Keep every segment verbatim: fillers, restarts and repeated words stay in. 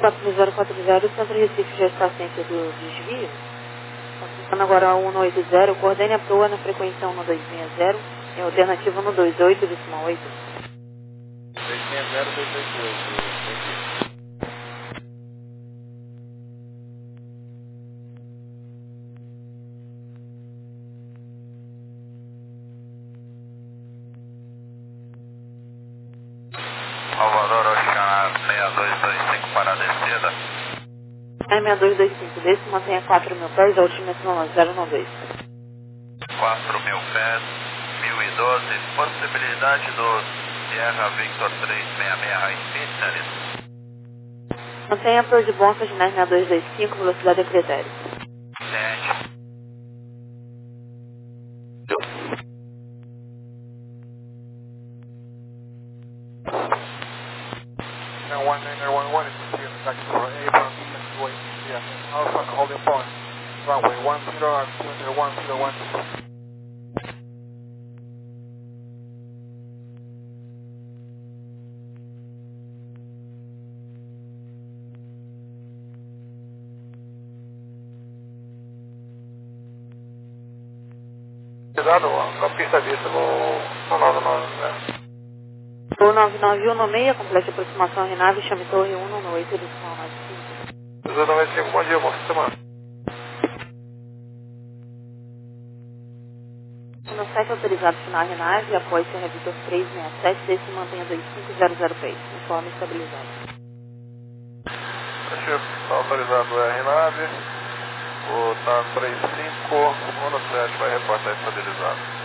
quatro zero quatro zero, Centro Recife já está ciente do desvio. Passando agora a um um oito zero, coordene a proa na frequência um dois seis zero, em alternativa um dois oito, decimal oito. dois seis zero, dois oito oito. Salvador Oceana seis dois dois cinco para a descida. É seis dois dois cinco, desse mantenha quatro mil pés, a última zero um dois. quatro mil pés, mil e doze, possibilidade do Sierra Victor três seis seis High Speed, senhores. Mantenha a proa de bom Saginés seis dois dois cinco, velocidade a critério. Sente. Now one nine nine one one is clear, taxi for Avon, taxiway, yes, Alpha holding point, runway one zero and altimeter one zero one. Cuidado, a pista vista no, no nove nove, né? O nove nove um seis, complete a aproximação Renave, chame torre um um oito, decimal nove cinco. zero nove cinco, bom dia, bom fim de semana. No site autorizado final Renave, após Sierra Victor três seis sete, desse mantenha dois cinco zero zero pés, informe estabilizado. Está autorizado a R nove, o tá três cinco um sete vai reportar estabilizado.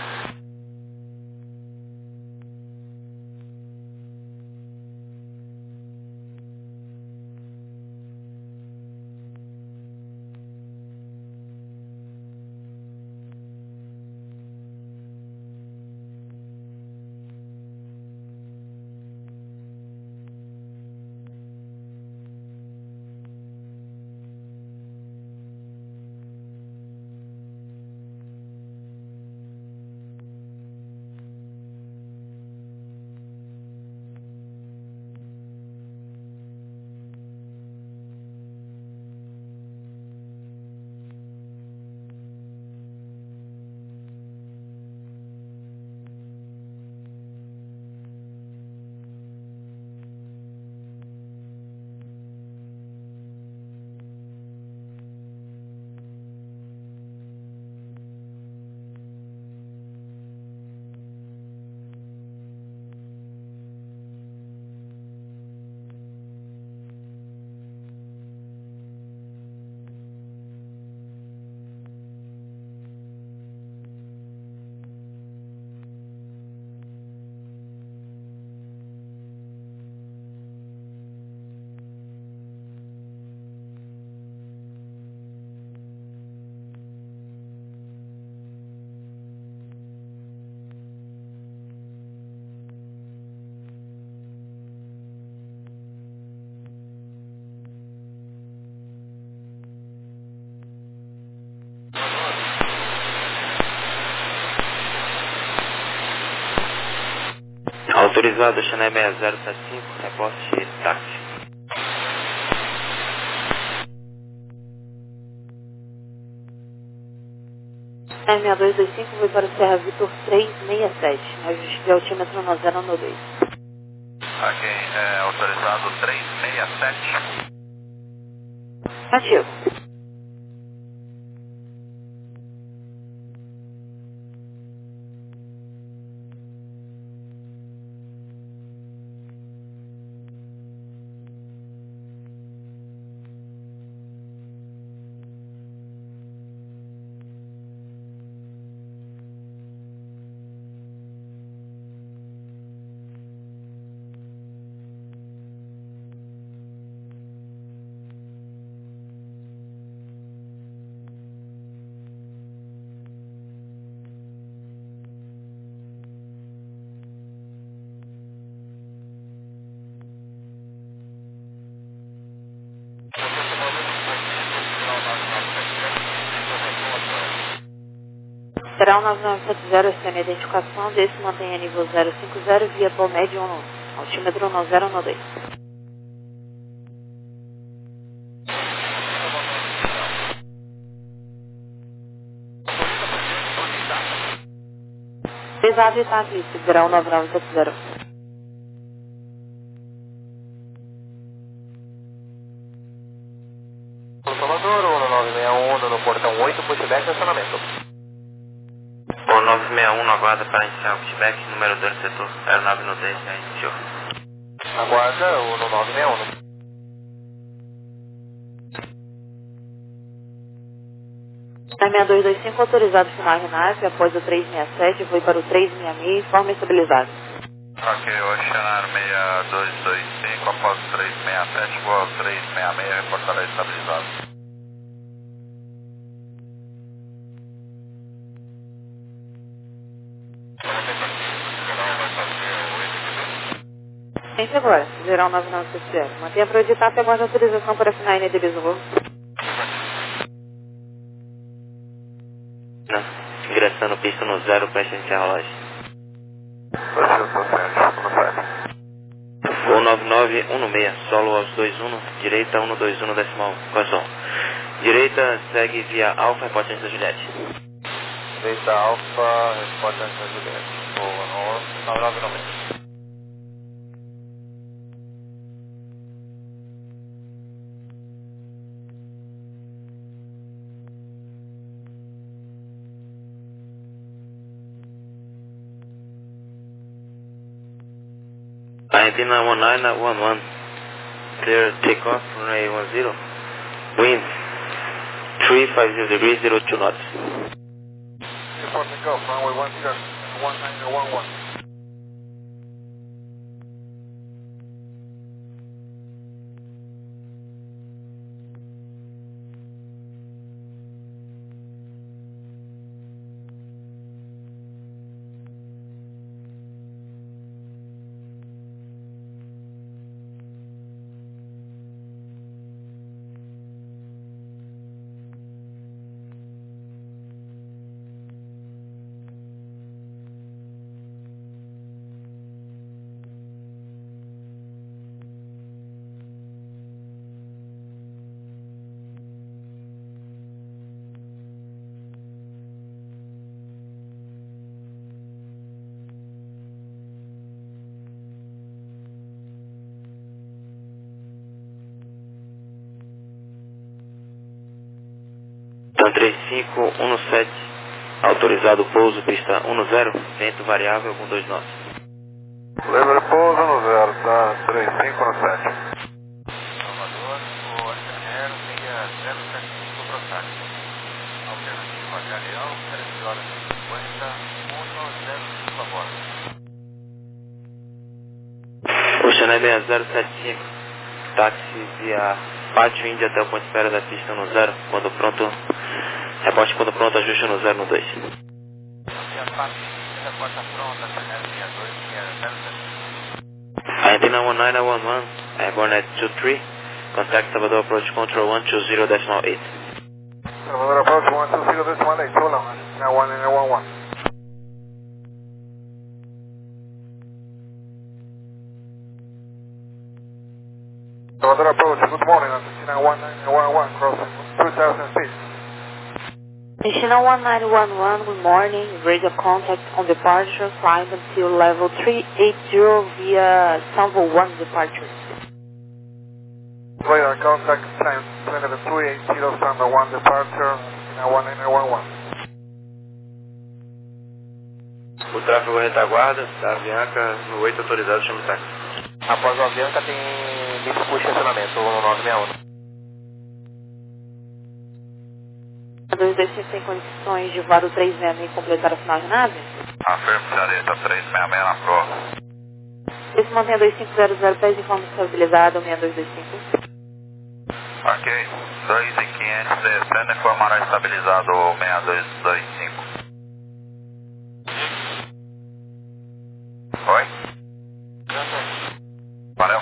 Autorizado, Chanel seis zero sete cinco, reporte táxi. É seis dois dois cinco, vai para o Sierra Victor três seis sete, ajuste de altímetro no zero um dois. Ok, é, autorizado três seis sete. Ativo. Será um nove nove sete zero, essa é a minha identificação, desse mantenha nível zero cinco zero via Palmed um, altímetro no zero um dois. Pesado e tá aqui, Sideral nove nove sete zero. Salvador, um nove seis um, no portão oito, pushback, estacionamento. O nove seis um aguarda para iniciar o pushback, número dois setor aeronave no dez, já iniciou. Aguarda, o nove seis um. Na seis dois dois cinco, autorizado final RNAV, após o três seis sete, foi para o três seis seis, forma estabilizada. Ok, Oceanar seis dois dois cinco, após o três seis sete, vou ao três seis seis, reportará estabilizado. Gente, agora, Sideral nove nove sete zero. Mantenha para o editar e aguarde a autorização para afinar N D B Zulu. Ingressando pista no zero, preste iniciar a relógio. Brasil, tô certo, no sete. O nove nove um seis, solo aos dois um, direita um dois um decimal um. Qual direita segue via Alfa, reporte antes da Juliette. Direita Alfa, resposta antes da Juliette. Boa, nove nove seis. Argentina one nine one one, clear takeoff, runway one zero, wind three five zero degrees, zero two knots. Report to go, runway one zero, one nine one one. Então três cinco um sete, autorizado pouso, pista um zero, vento variável, um dois nove. Lever pouso no zero, tá? três cinco um sete. Salvador, o Oceanair meia zero sete cinco Protac. Alternativa Galeão, treze horas e cinquenta, um zero cinco a bordo. Oceanair seis zero sete cinco, táxi via Pátio Índia até o ponto de espera da pista no zero, quando pronto, reporte quando pronto, ajuste no zero no dois. Reporta pronta, seis dois seis zero sete. Argentina one nine one one, airborne at two three, contact Salvador approach control one two zero decimal eight. Salvador approach one two zero decimal eight, hold on, now one nine one one. Salvador approach, good morning, Argentina one nine one one, crossing two thousand feet. Argentina one nine one one, good morning, radio contact on departure, flying until level three eight zero via Salvo one departure. Radar contact time, level two eight zero, Salvo one departure, Argentina one nine one one. O tráfego retaguarda, da Avianca, no oito autorizado, chama o táxi. Após o Avianca tem lista por estacionamento, no nove seis um. dois dois cinco tem condições de voar o três seis seis e completar a final de nave? Afirme, senhorita, três seis seis na prova. Esse mantém dois cinco zero zero, pés de forma estabilizada, seis dois dois cinco. Ok, dois e quinhentos, descendo e formará estabilizado o seis dois dois cinco. Oi? Valeu.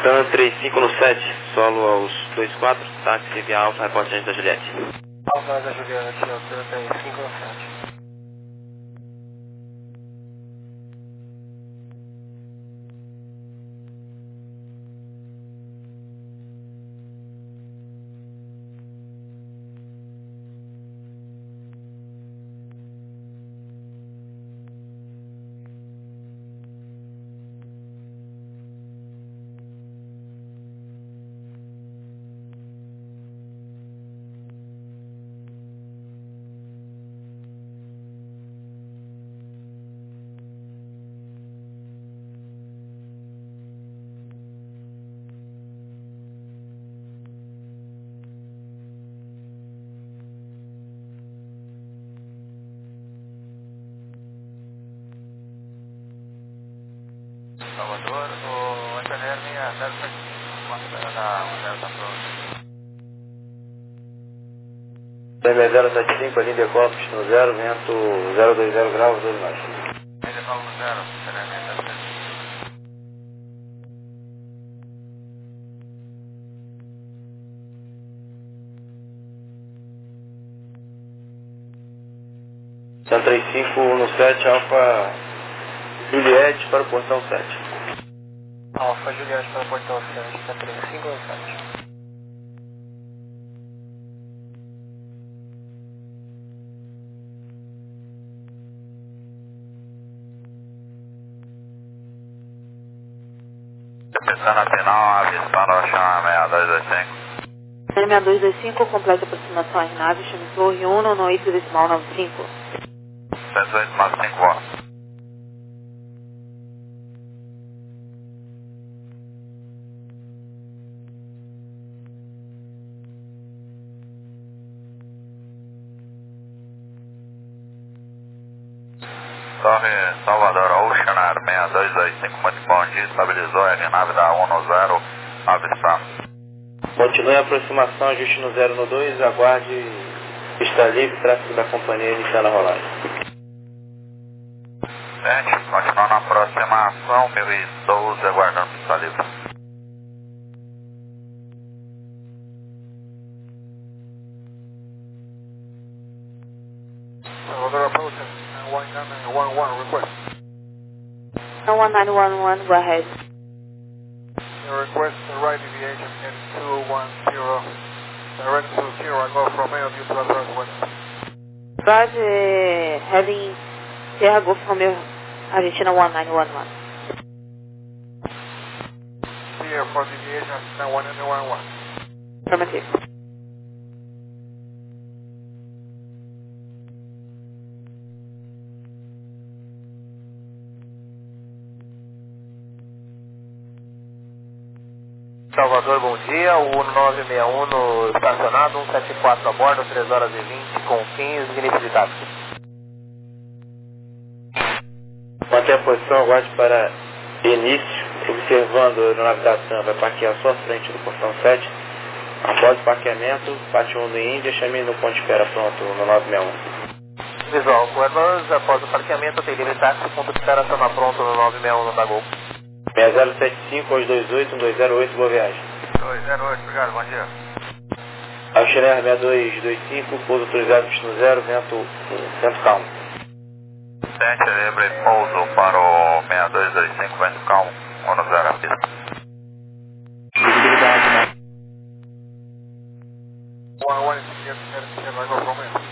Então, três cinco no sete, solo aos dois quatro, táxi via Alfa, reporte da Juliette. Alfa da Juliette, altura três cinco no sete. Salvador, o Antonelli zero sete cinco, espera da zero da pronta. T M zero sete cinco, ali Decopes no zero, vento zero dois zero graus, dois mais. Ele fala no zero, Antonelli zero sete cinco. São três cinco no sete, Alfa Juliette para o portão sete. Alfa Juliette para o portão sete, está três cinco no sete. Pensando na final, avistando a chama seis dois dois cinco. seis dois dois cinco, completa aproximação à nave, chame Torre um, no oito decimal nove cinco. cento e oito mais cinco votos. Torre Salvador Ocean Air seis dois dois cinco, muito bom dia, estabilizou a aeronave da um no zero, avistando. Continue a aproximação, ajuste no zero no dois, aguarde pista livre, tráfego da companhia iniciando a rolagem. Gente, continuando a aproximação, mil e doze, aguardando pista livre. Salvador approach one nine one one, request. one nine one one, go ahead. Your request the right deviation at two one zero, direct to zero, I go from Romeo due to address west. Roger, having Sierra Golf Romeo, Argentina one nine one one. Clear for deviation at one nine one one. Affirmative. Salvador, bom dia. O nove seis um no estacionado, cento e setenta e quatro a bordo, três horas e vinte, com fins, início de táxi. Mantenha a posição, aguarde para início, observando a aeronave da TAM, vai parquear só à frente do portão sete. Após o parqueamento, parte um do Índia, chame no ponto de espera pronto no nove seis um. Visual com Airbus, após o parqueamento, tem livre táxi, ponto de espera, chama pronto no nove seis um no da Gol. seis zero sete cinco, dois dois oito, um dois zero oito, boa viagem. dois zero oito, obrigado, bom dia. Auxiliar seis dois dois cinco, pouso autorizado, no zero, vento, vento calmo. Sente livre, pouso para o seis dois dois cinco, vento calmo, um no zero a pista. Visibilidade, né? one one is here, I go from Romeo.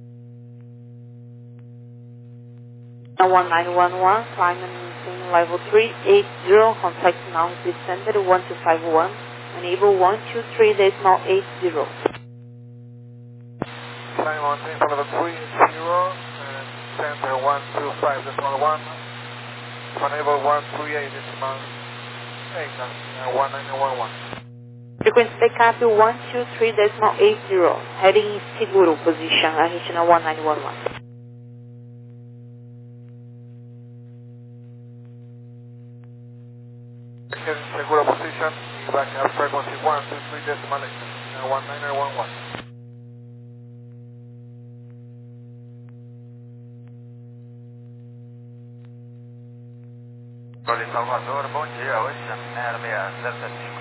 one nine one one, climb and maintain level three eighty, contact now descended one two five one, enable one two three decimal eight zero. Climb on thing for level three zero, and center one two five decimal one, enable one three eight decimal eight, uh, one nine one one. Frequency backup one two three decimal eight zero, heading seguro position, Argentina one nine one one. Segura position, back up frequency one two three decimal eight, uh, one nine one one. Controle Salvador, bom dia, oito zero seis zero sete cinco.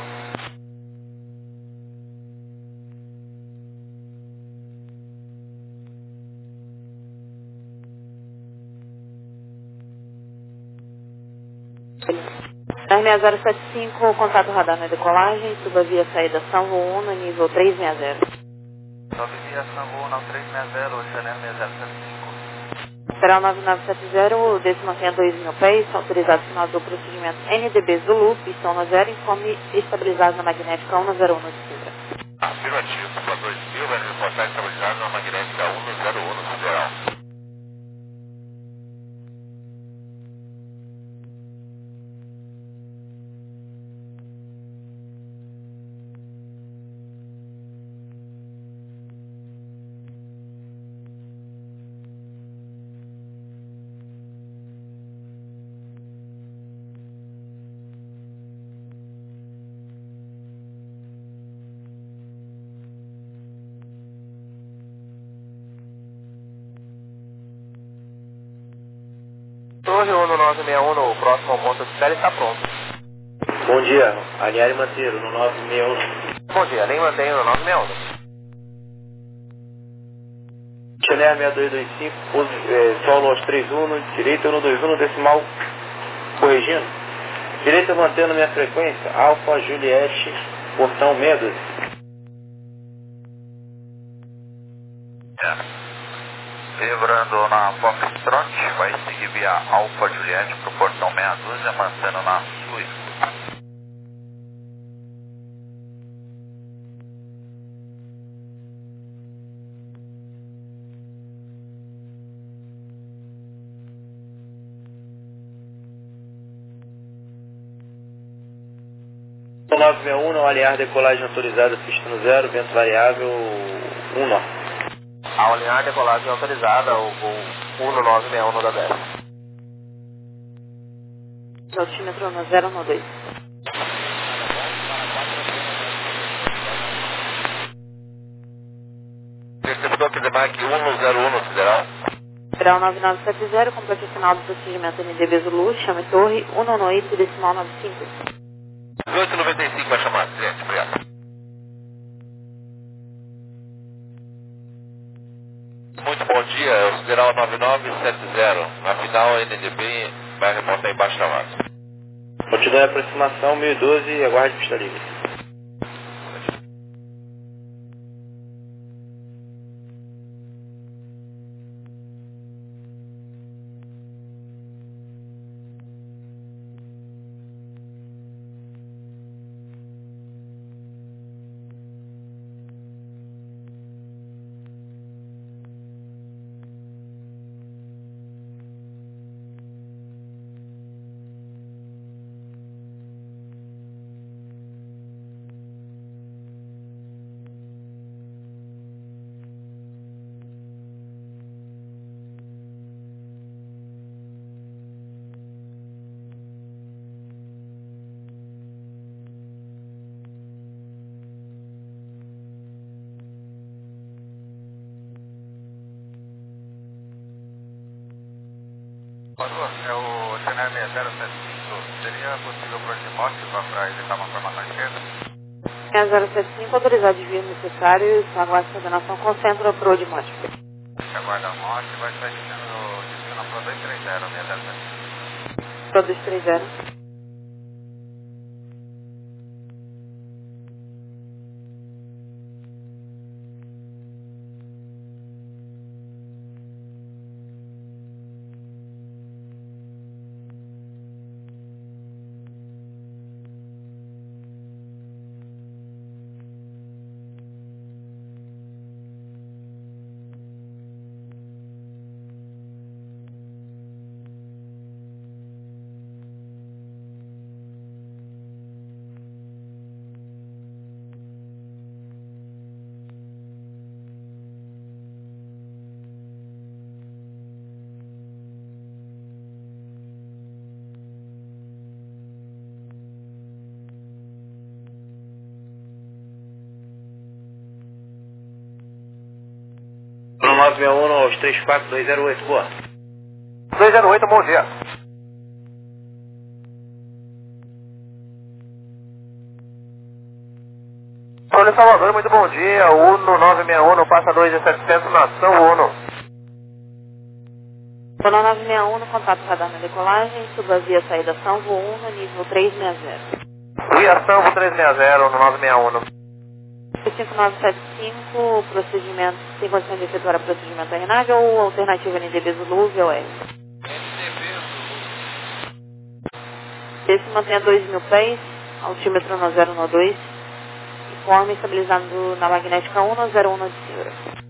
R seis zero sete cinco, contato radar na decolagem, suba via saída São um no nível trezentos e sessenta. Sobe via São um no trezentos e sessenta, Oceaner seis zero sete cinco. Federal nove nove sete zero, desce mantenha dois mil pés, autorizado final do procedimento N D B Zulu, pistão no zero, informe estabilizado na magnética um no zero um de Sintra. Afirmativo, para dois mil, vai reportar estabilizado na magnética um no zero um no Federal. Torre um nove seis um, no próximo ao ponto de espera está pronto. Bom dia, alinhar e manter no nove seis um. Bom dia, nem mantenho no nove seis um. Chanel seis dois dois cinco, é, solo aos três um, direita no dois um no decimal, corrigindo. Direita mantendo minha frequência, Alfa Juliette, portão seis doze. Vibrando na Foxtrot, vai seguir via Alfa Juliette para o portão meia dúzia, mantendo na sua escuta. nove seis um, não alinhar decolagem autorizada, pista no zero, vento variável um nó. Ao alinhar decolagem autorizada, o voo um nove seis um no da dez. Altímetro no zero no dois. Receptor Kidemag um no zero um no Federal. Federal nove nove sete zero, complete o final do procedimento N D B Zulu, chame torre um no oito decimal nove cinco. dezoito e noventa e cinco vai chamar, cliente, obrigado. Muito bom dia, é o Federal nove nove sete zero. Na final, N D B vai reportar embaixo da massa. Continue a aproximação mil e doze e aguarde pista livre. Salvador, é o Oceaner seis zero sete cinco. Seria possível proximar para evitar uma formação esquerda? seis zero sete cinco, autorizado desvio necessário, aguarde coordenação com o centro pro de Mótica. Aguarda a morte, vai estar destino, destino para dois três zero, seis zero sete cinco. Pro dois três zero. nove seis um aos três quatro dois zero oito, boa. dois zero oito, bom dia. Controle Salvador, muito bom dia. Uno nove seis um, passa dois e setecentos na São Uno. Uno nove seis um, contato radar na decolagem, suba via saída São Uno, nível trezentos e sessenta. Via São trezentos e sessenta, Uno nove seis um. cinco nove sete cinco, procedimento, tem condição de efetuar procedimento R N A V ou alternativa N D B Zulu, V O S? Esse mantém a dois mil pés, altímetro no zero um dois, informe estabilizado na magnética um no zero um de Senhora.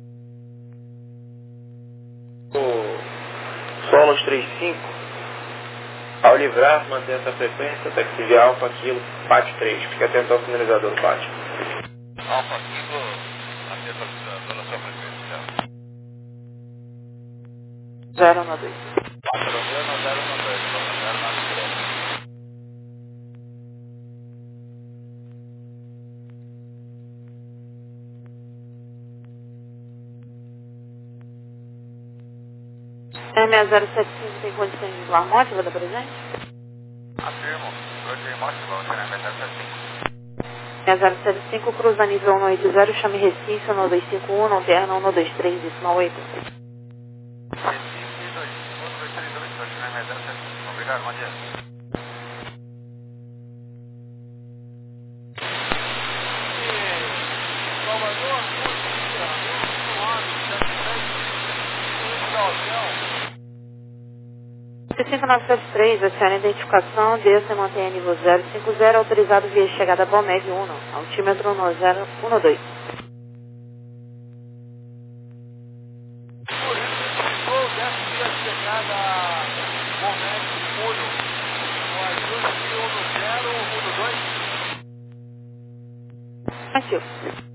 O Solos trinta e cinco, ao livrar, mantém essa frequência, taxi Alfa, Kilo, Pátio três, fica atento ao sinalizador do Pátio. Alfa Kilo, atento à sua frequência. zero um dois. quatro zero zero um dois, zero nove três. M seis zero sete cinco tem condições de voar móvel da presente? Afirmo, hoje em Móvel, vamos ter M zero sete cinco. seis zero sete cinco, cruza nível cento e oitenta, chame Recife, um dois cinco um, não terra, um dois três, decimal oito. Recife, dois um dois três dois, hoje na M zero sete cinco. Obrigado, bom dia. Salvador, bom dia. cinco nove sete três, aciona a identificação, desça e mantenha nível zero cinco zero, autorizado via chegada a Balmeg um, altímetro no zero um dois. Por isso, ficou dessa via chegada Balmeg um, o ajuste um zero um dois. Ativo.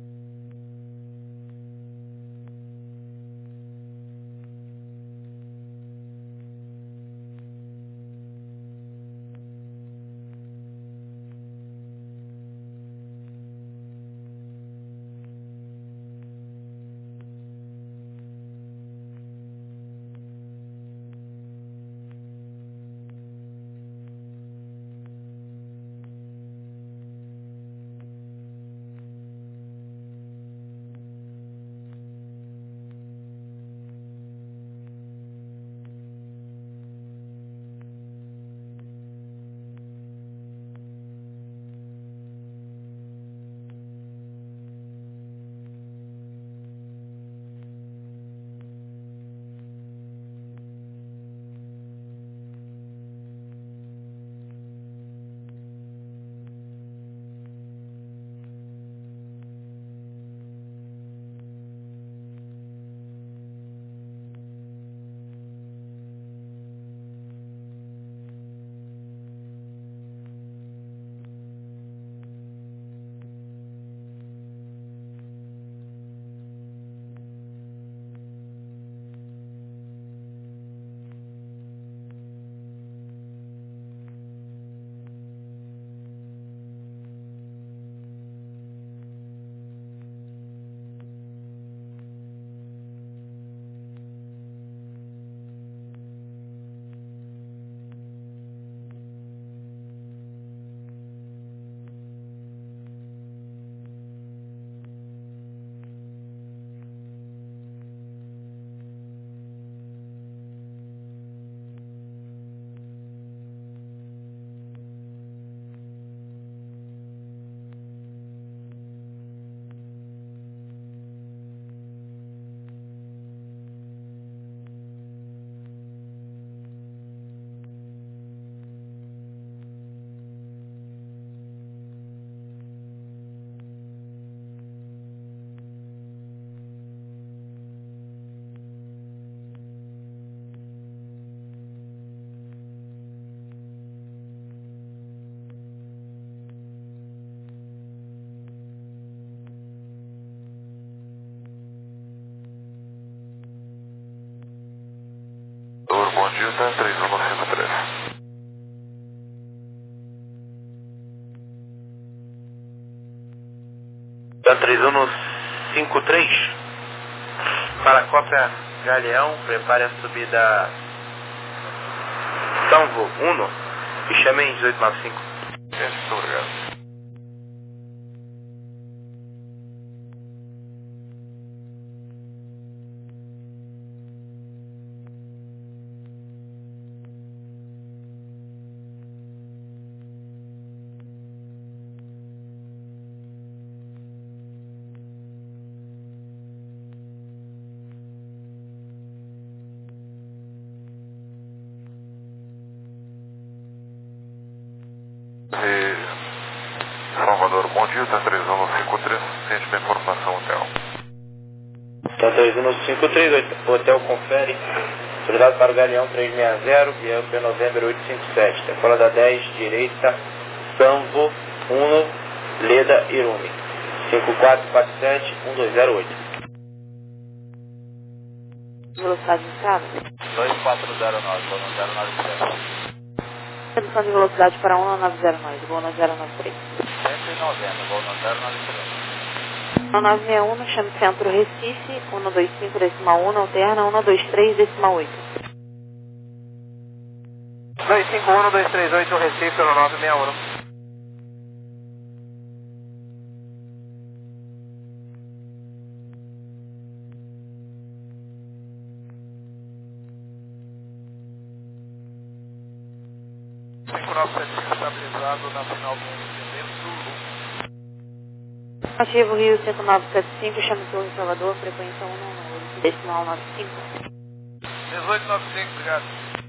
Bom dia, tá três um cinco três. Da três um cinco três, para a cópia Galeão, prepare a subida Salvo um e chame em dezoito nove cinco. Muito obrigado. Bom dia, tá três um cinco três, sente bem informação hotel. Tá três um cinco três, hotel confere. Soldado para o Galeão três seis zero, B L P November oito cinco sete. Decola da dez, direita, Samvo, um, Leda, Irumi. cinco quatro quatro sete, um dois zero oito. Velocidade indicada. dois quatro zero nove, voo no zero nove três. Redução de velocidade para um nove zero nove, voo no zero nove três. cento e noventa, voo no zero nove três. um nove seis um, chame Centro Recife, um dois cinco decimal um, alterna um dois três decimal oito. dois cinco um, dois três oito, Recife, um nove seis um. cinco nove sete cinco estabilizado na final do Zulu. Ativo Rio cinco nove sete cinco, chame Torre Salvador, frequência um nove decimal nove cinco. dezoito noventa e cinco, obrigado.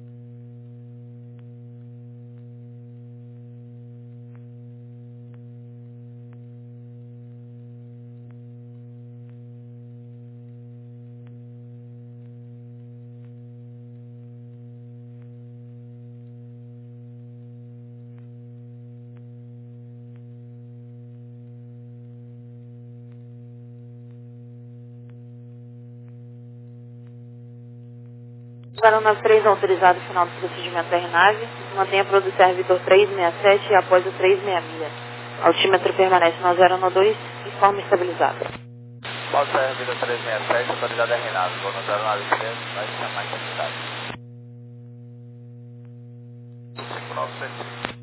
zero nove três autorizado final do procedimento da aeronave. Mantenha a produção Vitor três seis sete e após o três seis seis. Altímetro permanece no zero um dois e forma estabilizada. Pode ser Vitor três seis sete, autoridade é Renato, voo no zero nove três, vai ser mais complicado. cinco nove sete cinco.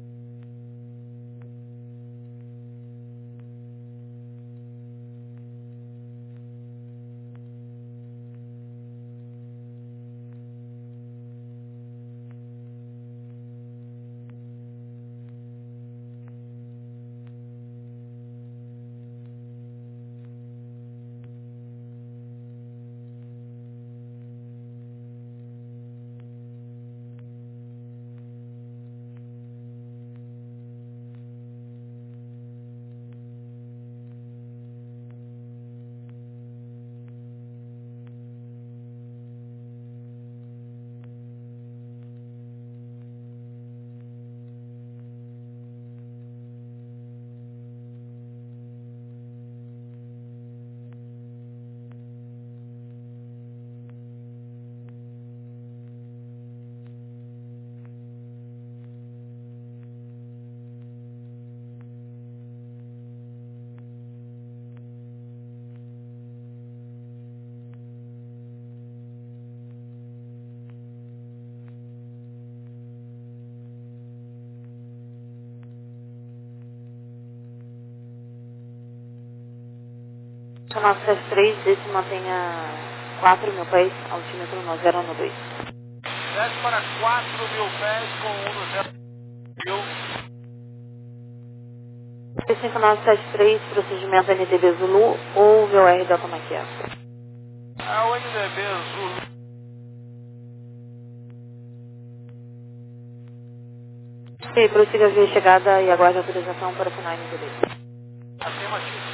nove sete três, esse mantenha quatro mil pés, altímetro no zero um dois. Desce para quatro mil pés com um no zero mil. cinco nove sete três, procedimento N D B Zulu ou V O R Delta Maquia. É o N D B Zulu. Ok, prossiga via chegada e aguarde autorização para o final N D B. Afirmativo.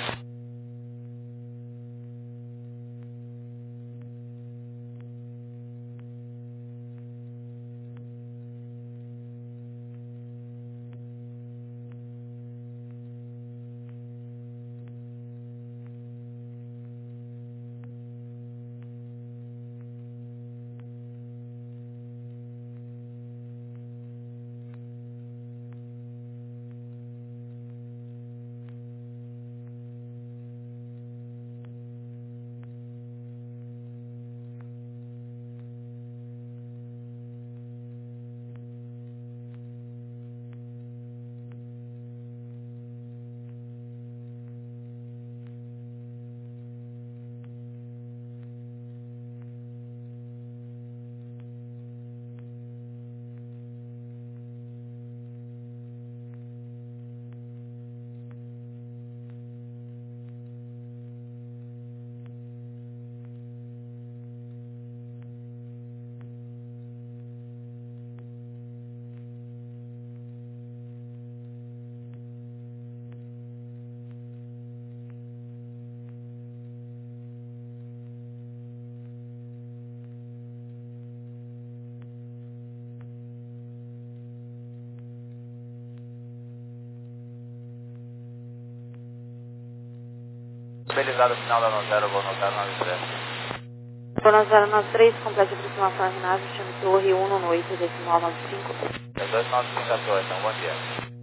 Estabilizado final da nove zero, vou notar nove três. Vou zero nove três, complete aproximação à ginásio, chame torre um no oito, decimal nove cinco. dois nove cinco a torre, então, bom dia.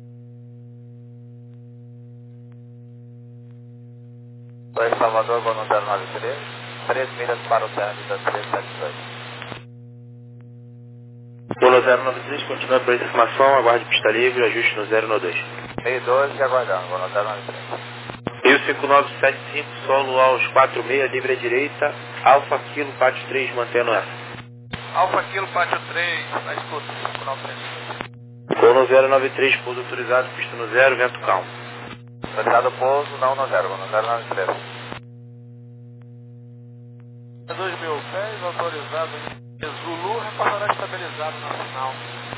Oi, Salvador, vou notar nove três. três milhas para o término da três sete dois. Polo zero nove três, continua para informação, aguarde pista livre, ajuste no zero no dois. Meio doze, aguardando, vou notar nove três. Rio cinco nove sete cinco, solo aos quatro seis, livre à direita, Alfa Kilo, pátio três, mantendo essa. Alfa Kilo, pátio três, na escuta, cinco nove três. Polo zero nove três, pouso autorizado, pista no zero, vento calmo. Autorizado pouso, não no zero, vou notar nove três. dois mil pés, autorizado Zulu, repassará estabilizado na final.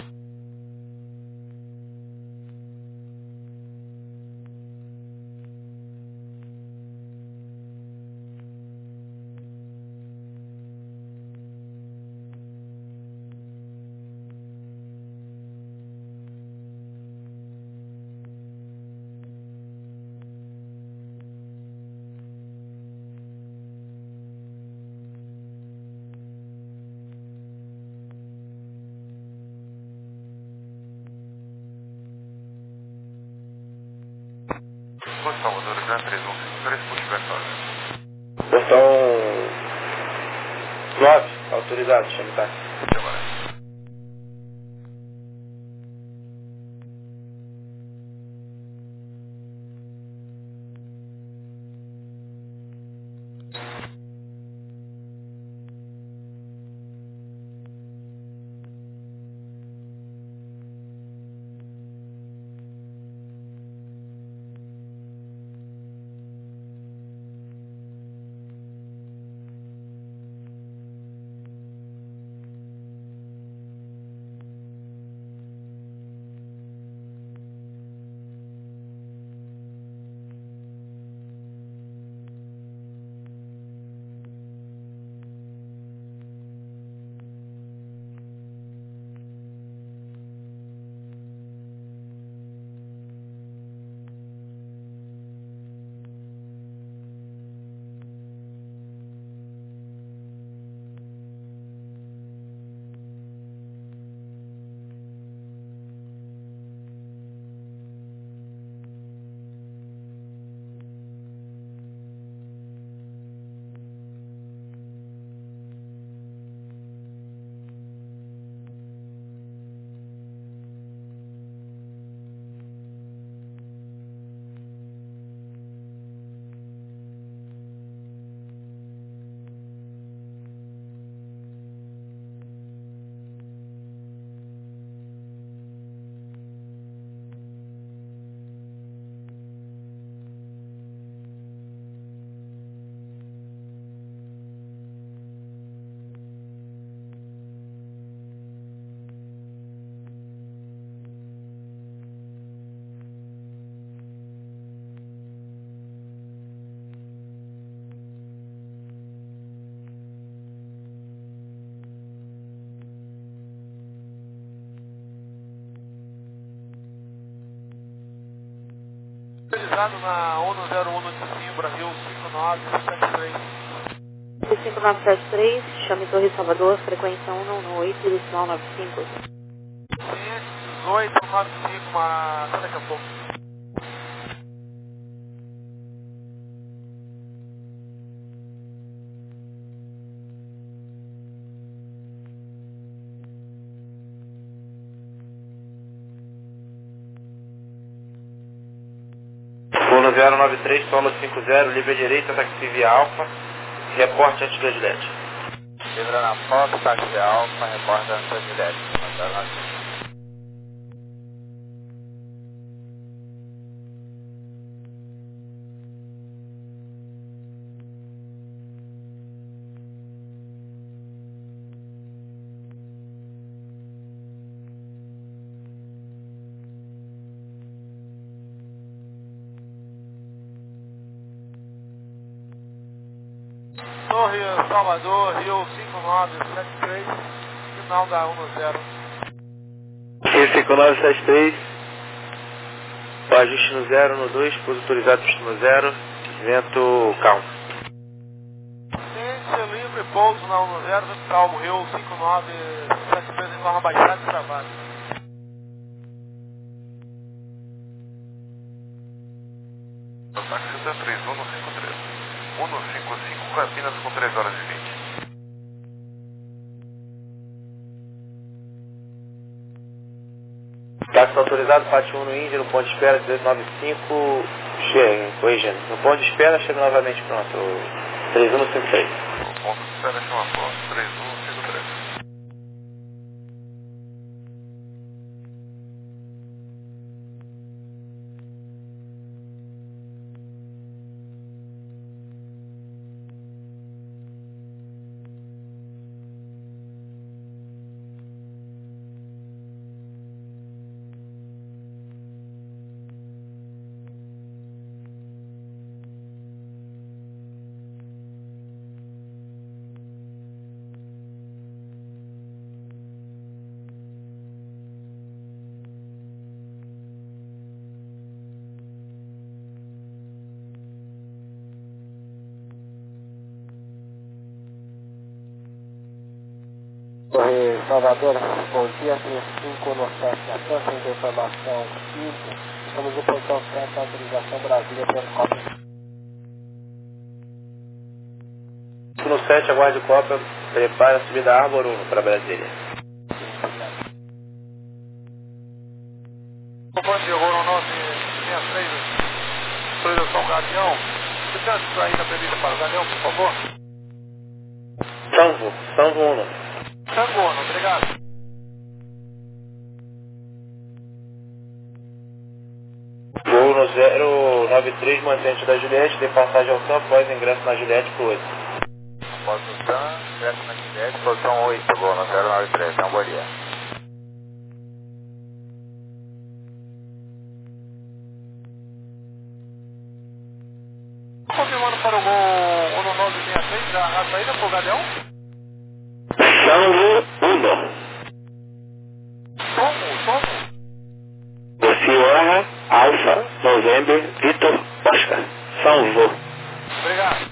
Oi, Salvador, Gran três um cinco três, puxa o vetor. Portão nove, autorizado, chame tá. Agora. Autorizado na um no zero um no Tizimbra, Rio cinco nove sete três. Rio cinco nove sete três, chame Torre Salvador, frequência um no oito, decimal nove cinco. dezoito nove cinco, mas até daqui a pouco. Polo zero nove três, solo cinco zero, livre à direita, táxi via Alfa, reporte antes do Gillette. Livra na foto, táxi Alfa, reporta antes do Gillette. Notar nove três. Torre Salvador, Rio cinco nove sete três, final da um no zero. Rio cinco nove sete três, o ajuste no zero, no dois, pouso autorizado, pista no zero, vento calmo. Ciência livre, pouso na um zero, vento calmo, Rio cinco nove sete três em forma baixada e travada. Taxista três um cinco três. um cinco cinco Campinas com três horas e vinte. Táxi autorizado, Pátio um no Índia, no ponto de espera três nove cinco, chega, corrigindo. No ponto de espera, chega novamente pronto, três um cinco três. O ponto de espera chama ponto três um cinco três. Correio Salvador, bom dia, três cinco no sete, atenção de informação cinco, estamos no portão sete, autorização Brasília, helicóptero. No sete, aguarde Copa, prepara a subida Arbor um para Brasília. Comando de Roro nove seis três, autorização Galeão. Você tem a saída prevista para o Galeão, por favor? Sanvo, Sanvo um. Sangono, obrigado. Voo no zero nove três, mantente da Juliette, de passagem ao campo, após ingresso na Juliette por oito. Após o T A M, ingresso na Juliette, posição oito, voo no zero nove três, então bom dia. Confirmando para o voo um nove seis três, a saída para o Galeão? Sanvo um. Somo, somo. Sierra, Alfa, November, Vitor, Oscar. Sanvo. Obrigado.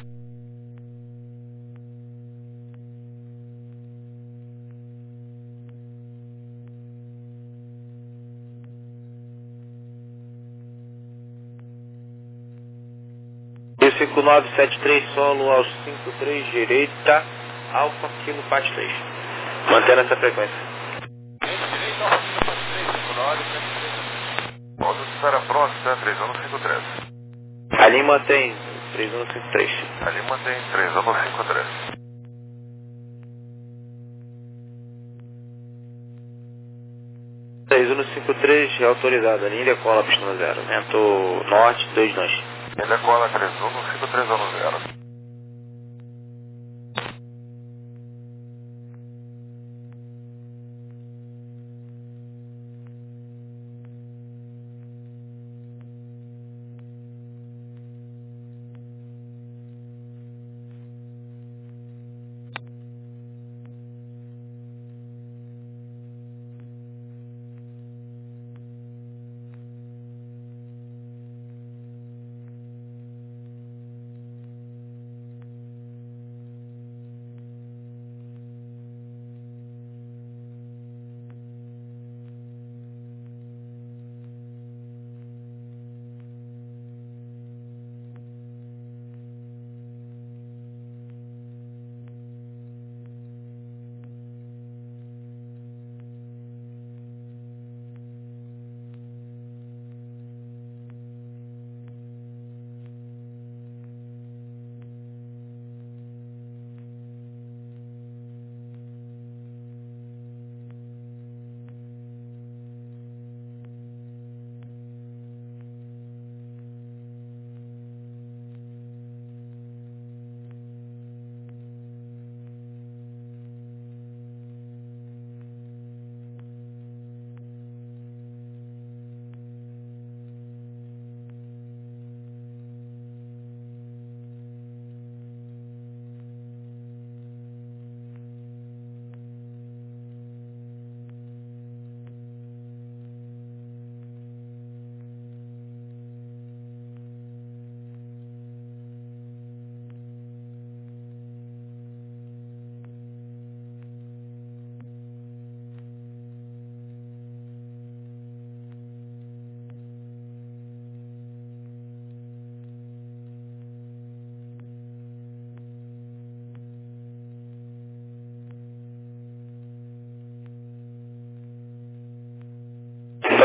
cinco nove sete três, solo aos cinco três, direita, Alfa, Kilo, Pat três. Mantendo essa frequência. Ponto de espera próximo, três um cinco três. Ali mantém três um cinco três. Ali mantém três um cinco três. três um cinco três é autorizado, linha decola, pista no zero. Vento norte, dois nós. Ele cola três um cinco três um zero.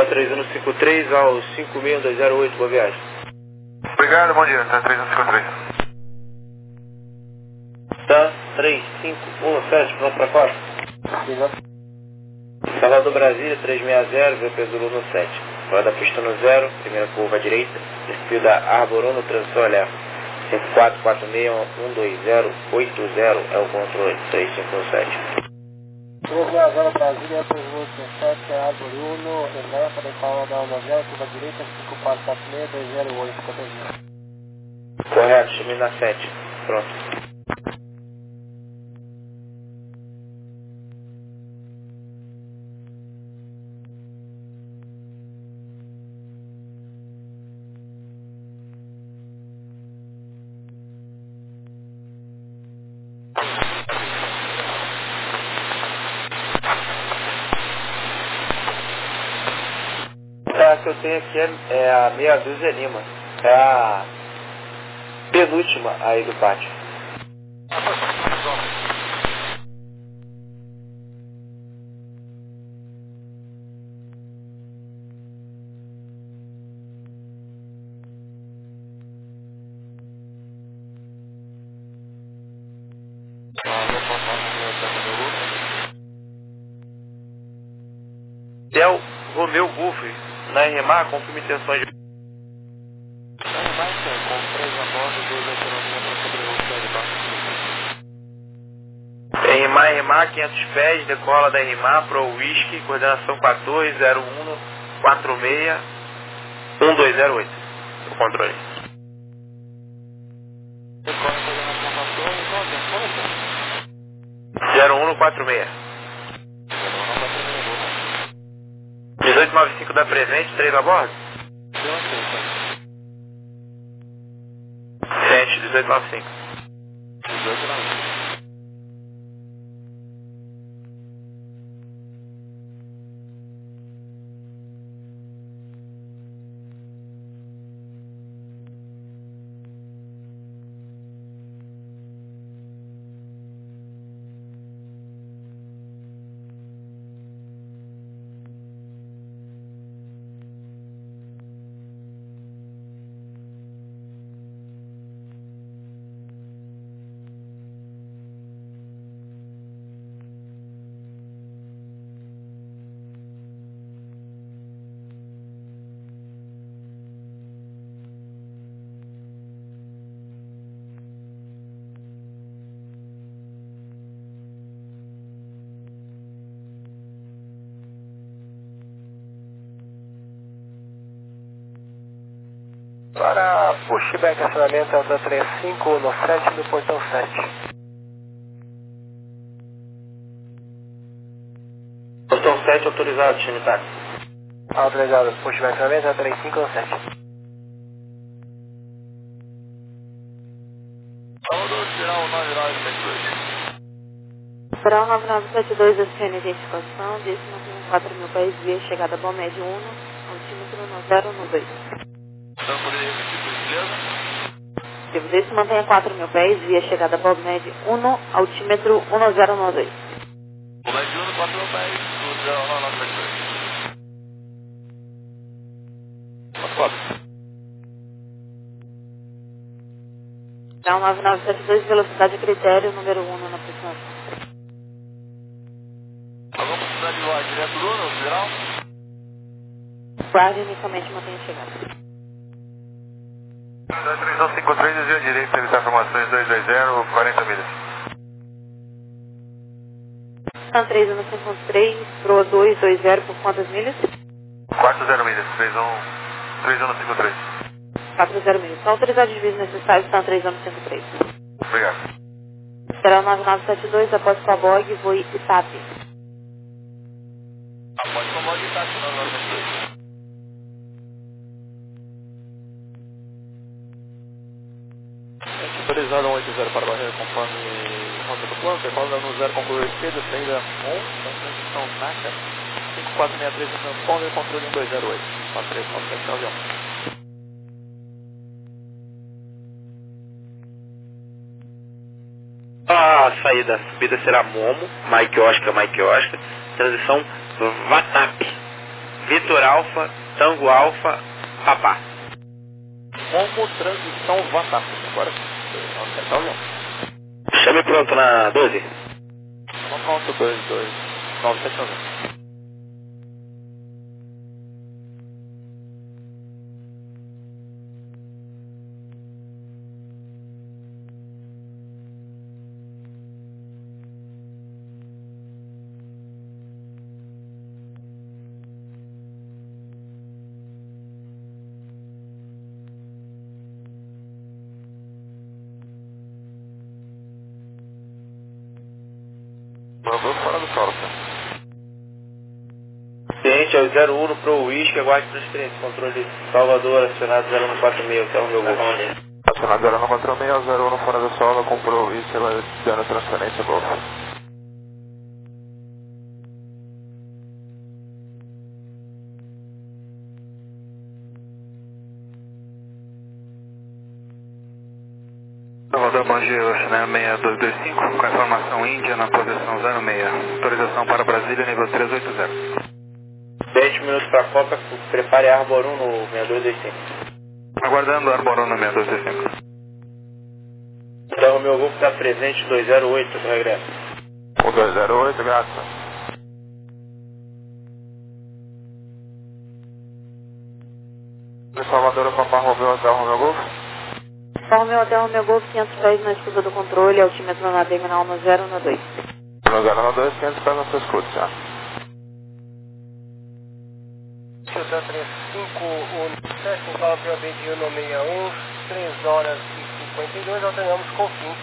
Tá três um cinco três ao cinco seis dois zero oito, boa viagem. Obrigado, bom dia, tá três um cinco três. Tá três cinco um sete, pronto pra fora. Obrigado. Salvador Brasília, três seis zero, V P Zulu no sete. Fora da pista no zero, primeira curva à direita, desvio da Arboron no transição leve. cinco quatro quatro seis um dois zero oito zero é o controle, três cinco um sete. três seis zero Brasília, três um sete, Arboruno, Elétrica, decala da uma zero, curva direita, cinco quatro quatro seis dois zero oito, quatro. Correto, chame na sete. Pronto. A que eu tenho aqui é, é a meia dúzia Lima. É a penúltima aí do pátio. Del Romeu Golf, na R M A, confirma intenções de... R M A, R M A, quinhentos pés, decola da R M A, Pro Whisky, coordenação quatorze zero um quatro seis um dois zero oito. O controle. zero um quatro seis. dezoito noventa e cinco da presente, três a bordo? Sente, dezoito noventa e cinco. Para pushback, acionamento Alta três cinco no sete do portão sete. Portão sete autorizado, time táxi. Autorizado, pushback, acionamento Alta três cinco no sete. Para o nove nove sete dois, a sua identificação, desse mantém quatro mil pés via chegada bom médio um, altímetro no zero no dois. Desse mantenha quatro mil pés via chegada bom médio um, altímetro um zero no dois. O médio um, quatro mil pés, do zero nove sete dois. Quatro. Para o nove nove sete dois, velocidade critério número um na aproximação. Alguma possibilidade de voar direto do Uno, geral? Guarde inicialmente mantenha a chegada. três um cinco três, desvio direito, evitar informações dois dois zero, quarenta milhas. São três um cinco três, Pro dois dois zero, por quantas milhas? quatro zero milhas, três um, três um cinco três. quatro zero milhas. São autorizados os vídeos necessários, são três um cinco três. Obrigado. Será o nove nove sete dois, após Pabog, voo Itape. Após Pabog, Itape, nove nove sete dois. Autorizado um oito zero para a barreira conforme rota do plano, decola no zero concluir esquerda, saída um, então transição N A C A, cinco quatro seis três no transponder, controle um dois zero oito, quatro três nove sete avião. A saída, a subida será Momo, Mike Oscar, Mike Oscar, transição VATAP, Vitor Alfa, Tango Alfa, Papá. Como transmissão VATAP. Agora sim. Tá ouvindo? Chame pronto na doze. Vamos conta dois dois nove sete um. Vamos fora do solo, cara. Cliente é o zero um pro Whisky, aguarde transferência, controle Salvador, acionado zero um quatro seis, até o meu gol. Acionado zero um quatro seis, zero um fora do solo, comprou o Whisky, vai dando transferência, Golf. Salvador, bom dia, Chanel seis dois dois cinco, com a informação Índia na posição zero seis. Autorização para Brasília, nível três oito zero. dez minutos para a Copa, prepare a Arbor um no seis dois dois cinco. Aguardando a Arbor um no seis dois dois cinco. Então o meu grupo está presente, dois zero oito, no regresso. O dois zero oito, graças. Salvador, Papá Romeu, Hotel Romeu Golf. Romeu Hotel Romeu Golf, quinhentos pés na escuta do controle, altímetro na terminal no zero um dois. No zero um dois, quinhentos pés na sua escuta, já. Hotel três cinco um sete, com cala P O B de um no seis um, três horas e cinquenta e dois, alternamos com fim.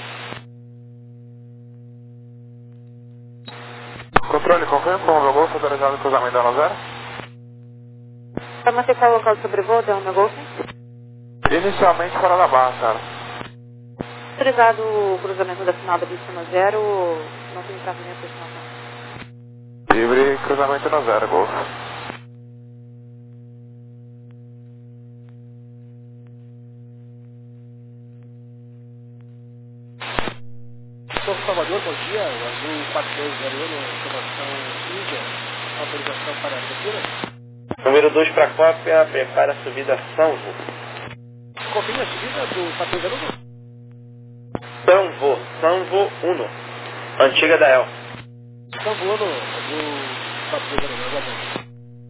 Controle, confirma com o Romeu Golf, autorizado no cruzamento da zero. Para manter qual local de sobrevoo do Romeu Golf? Inicialmente fora da barra, cara. Autorizado o cruzamento da final da pista no zero, não tem encaminhamento de destinação. Livre cruzamento no zero, Golf. Sou Salvador, bom dia, Azul quatro dois zero um, informação Índia, autorização para a abertura. Número dois para a Copa, prepara a subida Sanvo. Confirme a subida do quatro zero um. Sanvo, Sanvo um, antiga da El. Estão voando do quatro zero um, aguardando.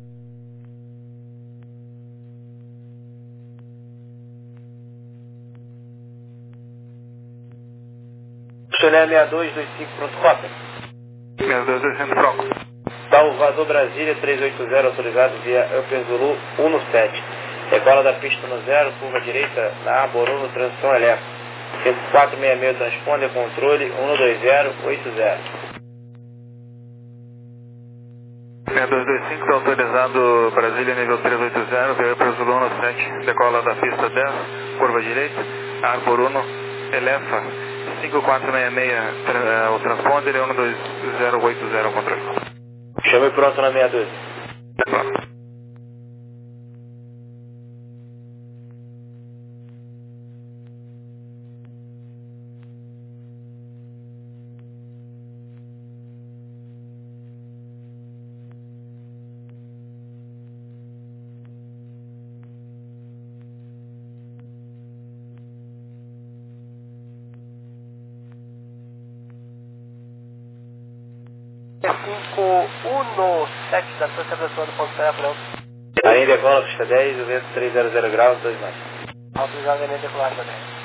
Chanel seis dois dois cinco, pronto, Copa. seis dois dois cinco, pronto. Salvador, Brasília, três oito zero, autorizado via Upper Zulu um sete. Decola da pista no zero, curva direita na Arbor um, transição elétrica. quatro seis seis, transponder, controle um dois zero oito zero. seis dois dois cinco, autorizado Brasília, nível três oito zero, via Upper Zulu um sete, decola da pista dez, curva direita, Arbor um, Elefa, cinco quatro seis seis, tra, o transponder é um dois zero oito zero, controle. Chame pronto na seis dois. Pronto. cinco um sete da sua estabelecimento do ponto zero, pronto. Ainda decola, pista dez, o vento trezentos graus, dois mais. Autorizado a decolar para dez.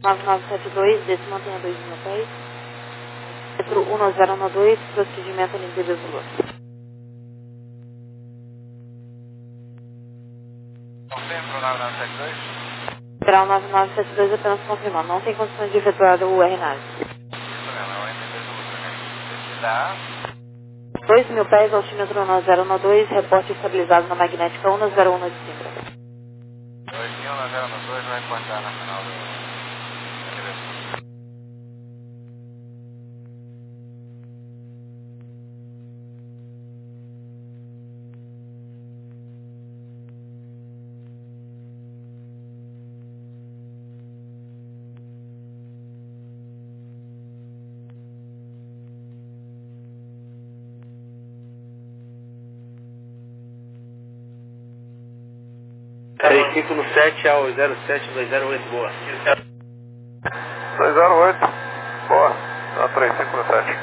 nove nove sete dois, desce mantenha dois mil pés. Metro um zero um dois, procedimento N D B Zulu. Confirma nove nove sete dois. Geral nove nove sete dois, apenas confirmando. Não tem condições de efetuar o R nove. Isso mesmo, é o N D B Zulu também. Descida dois mil pés, altímetro um zero um dois, reporte estabilizado na magnética um zero um de Sintra. dois mil um zero um dois vai cortar na final do N D B Zulu. três cinco no sete ao zero sete dois zero oito, boa. dois zero oito, boa, tá três cinco no sete.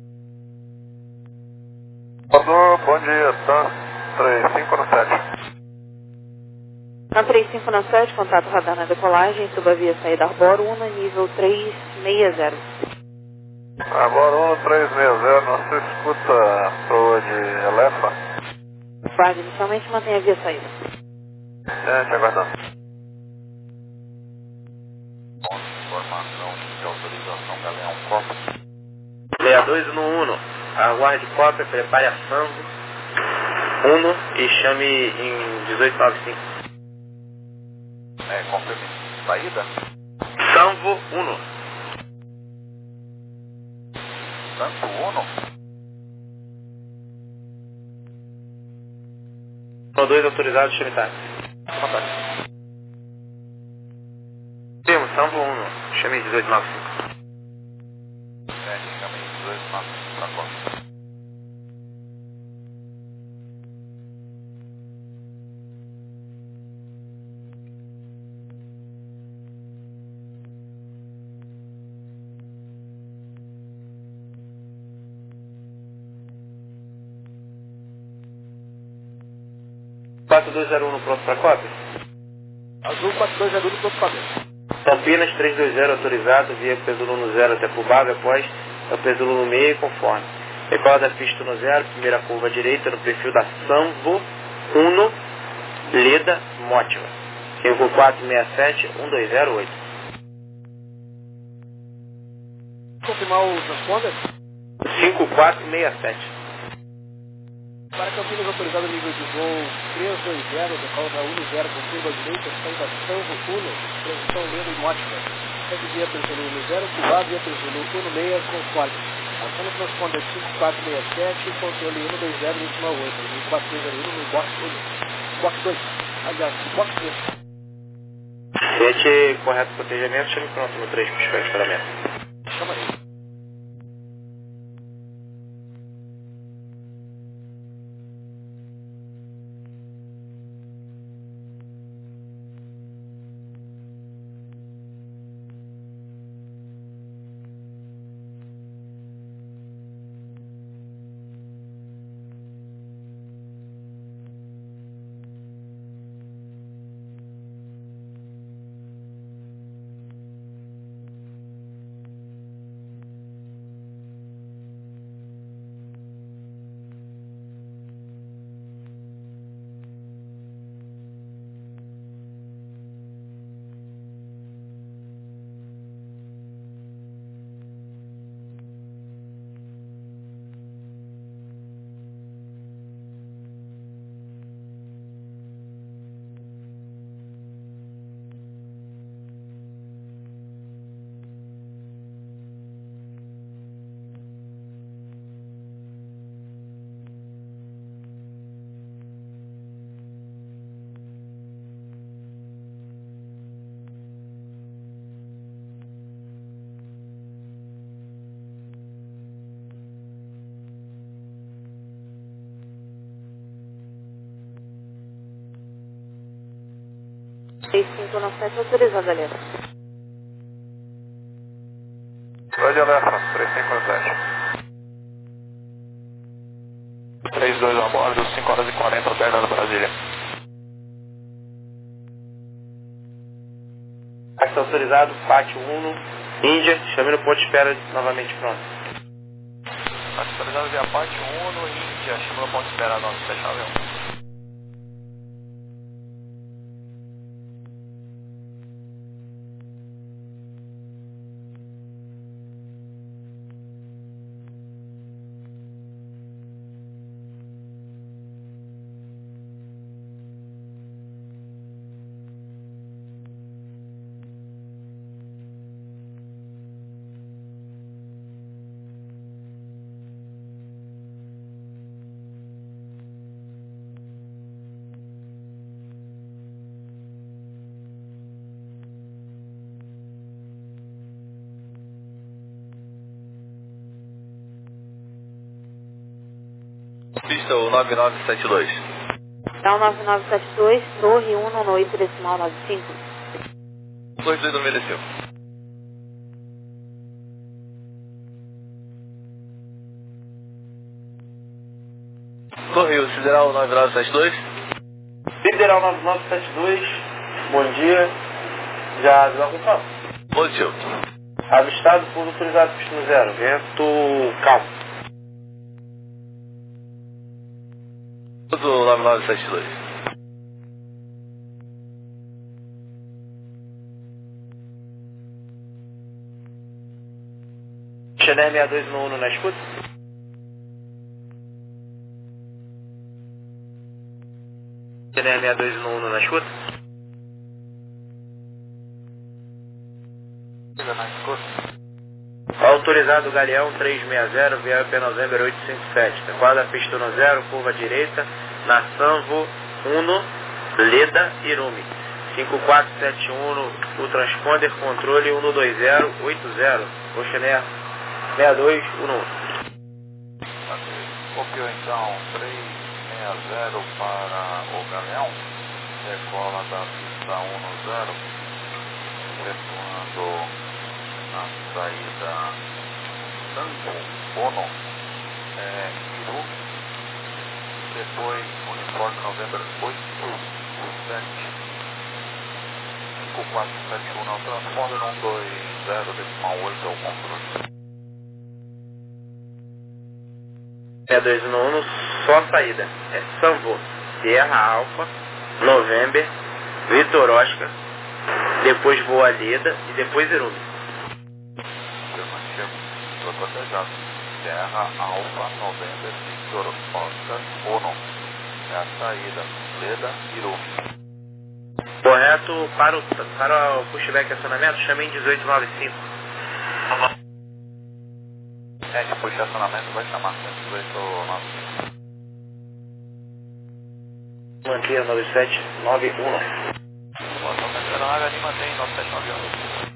Rodou, bom dia, tá três cinco no sete. Na três cinco no sete, contato radar na decolagem, suba via saída Arbor um, nível três seis zero. Agora um três seis zero, você escuta a proa de Elefa? Guarde inicialmente, mantenha via saída. É, te aguardando. Informação de autorização Galeão Copa. sessenta e dois no Uno, aguarde cópia, prepare a Sanvo Uno e chame em dezoito noventa e cinco. É, confirme saída. Sanvo Uno. Santo Uno. Uno dois autorizado, chame táxi. Temos, Sanvo Uno, chame dezoito noventa e cinco. É, chame em dezoito noventa e cinco para Copa. quatro dois zero um pronto para cópia? Azul quatro dois zero um pronto para cópia. Campinas três dois zero autorizado, via Peso no zero até Cubaba, após o Peso no meio conforme. Recorda a pista no zero, primeira curva à direita no perfil da Sanvo Uno, Leda, Mótiva. cinco quatro seis sete um dois zero oito. Confirmar o transponder. cinco quatro seis sete. Para Campinas autorizado nível de voo três dois zero, decola da um zero com curva direita, saída Sanvo Uno, transição Leda e Mótiva. Segue via Peso no zero, Cubaba via Peso no um seis conforme. Ação no transponder cinco quatro seis sete, controle um dois zero décima oito, quatro dois zero um no box um. Box dois, aliás, box três. Sete correto protegimento, chame pronto no três para esperamento. Chama aí. três cinco nove sete autorizado, Alefa. Vai de Alefa, três cinco no sete. três dois a bordo, cinco horas e quarenta, alternando Brasília. Esta autorizado, pátio Uno, Índia, chame no ponto de espera novamente pronto. Autorizado via pátio Uno, Índia, chame no ponto de espera nosso, fecha avião. Pista o nove nove sete dois. Então, nove nove sete dois, Torre um no oito decimal nove cinco. dois dois obedeceu. Torre, o Sideral nove nove sete dois. Sideral nove nove sete dois, bom dia. Já desocupado. Positivo. Avistado por autorizado pista no zero, vento calmo. Do nove nove sete dois. Chanel sessenta e dois no Uno na escuta. Chanel sessenta e dois no Uno na escuta. Na escuta. Autorizado Galeão trezentos e sessenta, V P November oitocentos e cinquenta e sete. Adequada pista no zero, curva direita, na Sanvo Uno, Leda, Irumi. cinco quatro sete um, o transponder, controle um dois zero oito zero, Oceaner sessenta e dois um um. Copiou então trezentos e sessenta para o Galeão, decola da pista um zero, efetuando a saída Sango Uno, é, Irumi, depois Uniforme November oito sete cinco quatro sete um no transponder, um dois zero decimal oito é o controle. sessenta e dois no Uno, só a saída. É Sanvo, Sierra Alfa, November, Vitor Oscar, depois voa Leda e depois Irumi. Estou protejado. Sierra Alfa November Victor Oscar Uno. É a saída. Leda Irumi. Correto, para o, para o pushback acionamento, chame em dezoito noventa e cinco. É, de puxa acionamento vai chamar dezoito noventa e cinco. Manter nove sete nove um. Boa, então, na área ali mantém nove sete nove um.